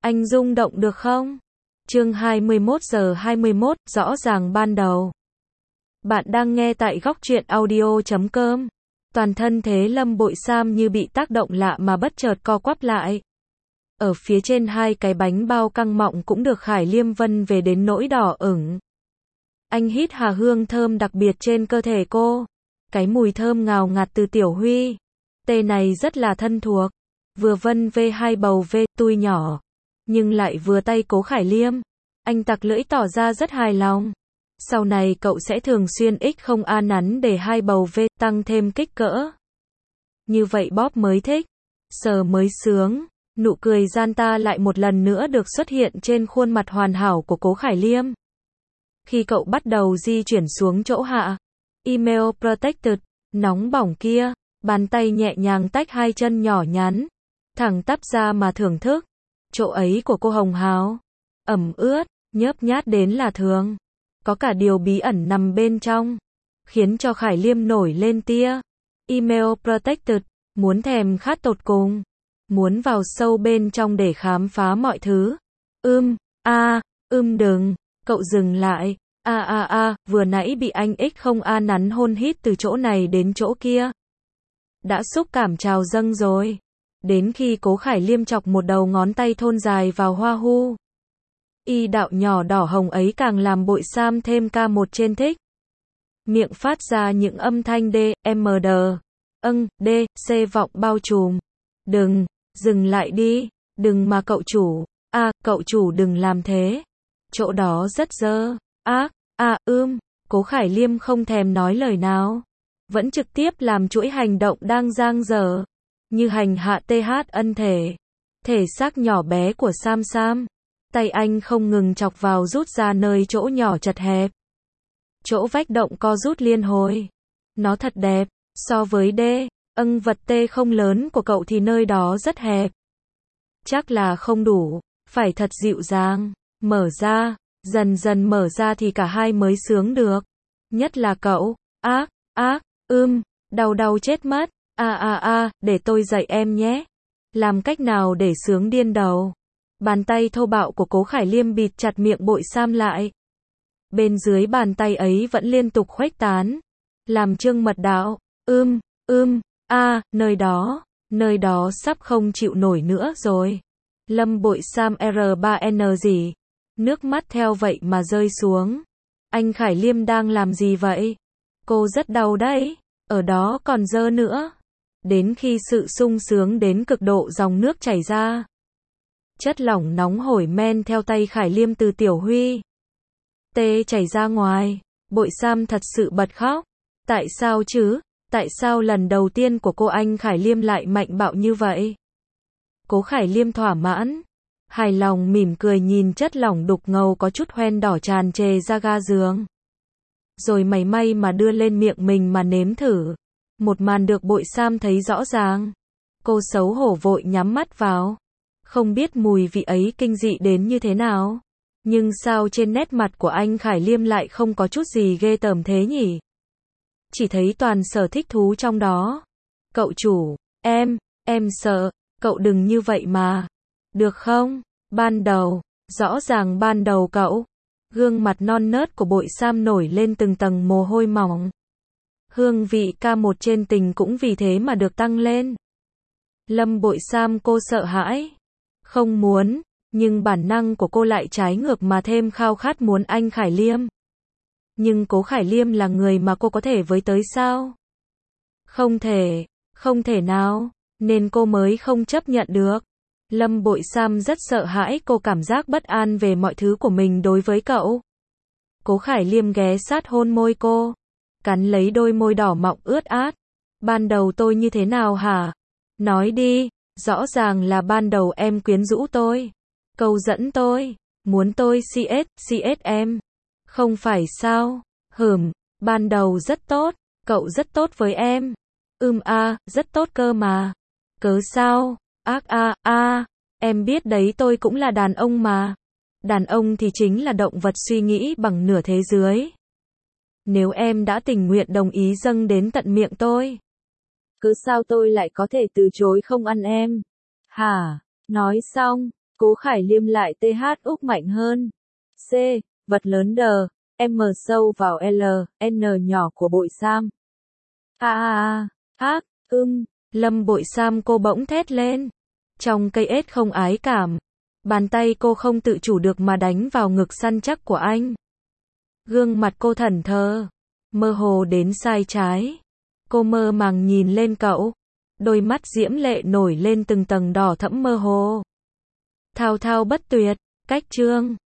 Anh rung động được không? Chương 21:21, rõ ràng ban đầu. Bạn đang nghe tại góc truyện audio.com. Toàn thân thế Lâm Bội Sam như bị tác động lạ mà bất chợt co quắp lại. Ở phía trên hai cái bánh bao căng mọng cũng được Khải Liêm vân về đến nỗi đỏ ửng. Anh hít hà hương thơm đặc biệt trên cơ thể cô. Cái mùi thơm ngào ngạt từ Tiểu Huy. Tê này rất là thân thuộc. Vừa vân về hai bầu về tui nhỏ. Nhưng lại vừa tay Cố Khải Liêm. Anh tặc lưỡi tỏ ra rất hài lòng. Sau này cậu sẽ thường xuyên không a nắn để hai bầu về tăng thêm kích cỡ. Như vậy bóp mới thích. Sờ mới sướng. Nụ cười gian ta lại một lần nữa được xuất hiện trên khuôn mặt hoàn hảo của Cố Khải Liêm. Khi cậu bắt đầu di chuyển xuống chỗ hạ. Email protected. Nóng bỏng kia. Bàn tay nhẹ nhàng tách hai chân nhỏ nhắn. Thẳng tắp ra mà thưởng thức. Chỗ ấy của cô hồng hào. Ẩm ướt. Nhớp nhát đến là thường. Có cả điều bí ẩn nằm bên trong. Khiến cho Khải Liêm nổi lên tia. Email protected. Muốn thèm khát tột cùng. Muốn vào sâu bên trong để khám phá mọi thứ. Đừng. Cậu dừng lại. Vừa nãy bị anh không a nắn hôn hít từ chỗ này đến chỗ kia. Đã xúc cảm trào dâng rồi. Đến khi Cố Khải Liêm chọc một đầu ngón tay thon dài vào hoa hu. Y đạo nhỏ đỏ hồng ấy càng làm Bội Sam thêm ca một trên thích. Miệng phát ra những âm thanh D, M, D, D, C vọng bao trùm. Đừng, dừng lại đi, đừng mà cậu chủ, cậu chủ đừng làm thế. Chỗ đó rất dơ, Cố Khải Liêm không thèm nói lời nào. Vẫn trực tiếp làm chuỗi hành động đang dang dở. Như hành hạ TH ân thể. Thể xác nhỏ bé của Sam Sam. Tay anh không ngừng chọc vào rút ra nơi chỗ nhỏ chật hẹp. Chỗ vách động co rút liên hồi. Nó thật đẹp. So với vật T không lớn của cậu thì nơi đó rất hẹp. Chắc là không đủ. Phải thật dịu dàng. Mở ra. Dần dần mở ra thì cả hai mới sướng được. Nhất là cậu. Đau chết mất. Để tôi dạy em nhé. Làm cách nào để sướng điên đầu. Bàn tay thô bạo của Cố Khải Liêm bịt chặt miệng Bội Sam lại. Bên dưới bàn tay ấy vẫn liên tục khuếch tán. Làm chương mật đạo. Nơi đó sắp không chịu nổi nữa rồi. Lâm Bội Sam R3N gì. Nước mắt theo vậy mà rơi xuống. Anh Khải Liêm đang làm gì vậy? Cô rất đau đấy. Ở đó còn dơ nữa. Đến khi sự sung sướng đến cực độ dòng nước chảy ra. Chất lỏng nóng hổi men theo tay Khải Liêm từ Tiểu Huy. Tê chảy ra ngoài. Bội Sam thật sự bật khóc. Tại sao chứ? Tại sao lần đầu tiên của cô anh Khải Liêm lại mạnh bạo như vậy? Cố Khải Liêm thỏa mãn. Hài lòng mỉm cười nhìn chất lỏng đục ngầu có chút hoen đỏ tràn trề ra ga giường. Rồi mày may mà đưa lên miệng mình mà nếm thử. Một màn được Bội Sam thấy rõ ràng. Cô xấu hổ vội nhắm mắt vào. Không biết mùi vị ấy kinh dị đến như thế nào. Nhưng sao trên nét mặt của anh Khải Liêm lại không có chút gì ghê tởm thế nhỉ? Chỉ thấy toàn sở thích thú trong đó. Cậu chủ, em sợ, cậu đừng như vậy mà. Được không? Ban đầu, rõ ràng ban đầu cậu. Gương mặt non nớt của Bội Sam nổi lên từng tầng mồ hôi mỏng. Hương vị ca một trên tình cũng vì thế mà được tăng lên. Lâm Bội Sam cô sợ hãi. Không muốn, nhưng bản năng của cô lại trái ngược mà thêm khao khát muốn anh Khải Liêm. Nhưng Cố Khải Liêm là người mà cô có thể với tới sao? Không thể nào, nên cô mới không chấp nhận được. Lâm Bội Sam rất sợ hãi cô cảm giác bất an về mọi thứ của mình đối với cậu. Cố Khải Liêm ghé sát hôn môi cô. Cắn lấy đôi môi đỏ mọng ướt át. Ban đầu tôi như thế nào hả? Nói đi, rõ ràng là ban đầu em quyến rũ tôi. Câu dẫn tôi, muốn tôi CS em. Không phải sao? Ban đầu rất tốt, cậu rất tốt với em. Rất tốt cơ mà. Cớ sao? Em biết đấy tôi cũng là đàn ông mà. Đàn ông thì chính là động vật suy nghĩ bằng nửa thế giới. Nếu em đã tình nguyện đồng ý dâng đến tận miệng tôi. Cứ sao tôi lại có thể từ chối không ăn em? Hả? Nói xong, Cố Khải Liêm lại TH úc mạnh hơn. C. Vật lớn D. M sâu vào L, N nhỏ của Bội Sam. Ác, Lâm Bội Sam cô bỗng thét lên. Trong cây ếch không ái cảm. Bàn tay cô không tự chủ được mà đánh vào ngực săn chắc của anh. Gương mặt cô thẫn thờ, mơ hồ đến sai trái. Cô mơ màng nhìn lên cậu. Đôi mắt diễm lệ nổi lên từng tầng đỏ thẫm mơ hồ. Thao thao bất tuyệt, cách chương.